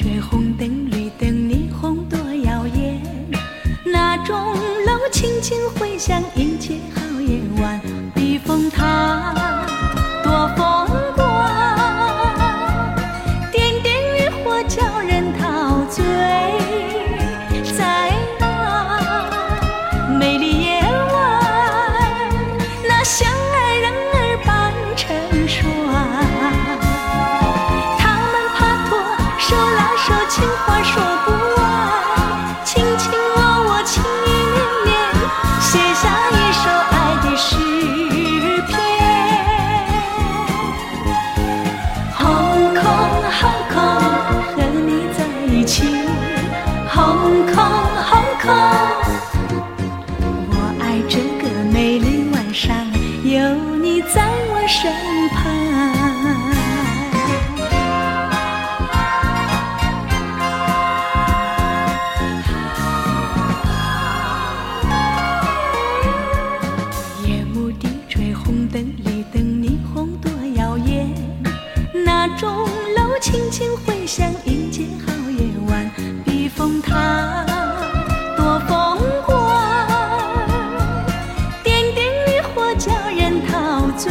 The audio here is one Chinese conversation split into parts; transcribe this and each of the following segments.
吹红灯绿灯霓虹多耀眼，那钟楼轻轻回响迎接好夜晚，避风塘多风光，点点渔火叫人陶醉，在那美丽夜晚，那相爱人儿扮成双，他们帕托手拉手，情话说不完，卿卿我我，情意绵绵，写下一首爱的诗篇。Hong Kong Hong Kong， 和你在一起 Hong Kong Hong Kong， 我爱这个美丽晚上，有你在我身旁。红灯绿灯霓虹多耀眼，那钟楼轻轻回响迎接好夜晚，避风塘多风光，点点渔火叫人陶醉，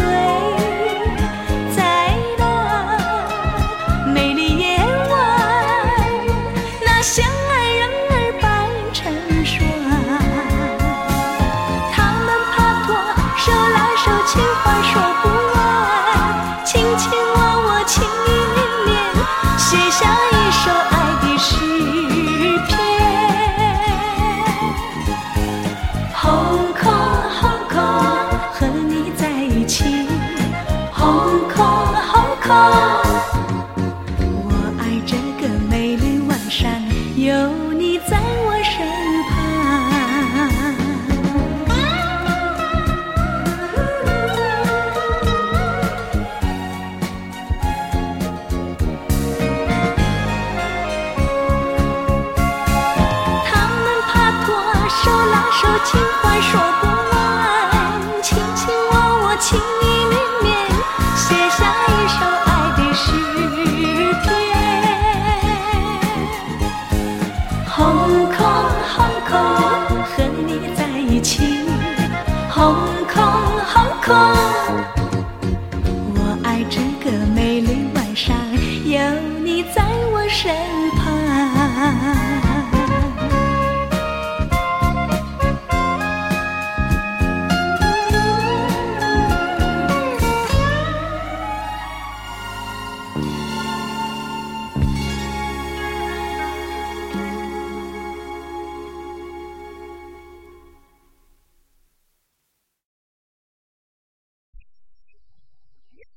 在那美丽夜晚，那相爱人儿扮成双，他们帕托手拉手，情话说不完，卿卿我我，情意绵绵，写下一首爱的诗篇。Hong Kong Hong Kong， 和你在一起 Hong Kong Hong Kong， 我爱这个美丽晚上，有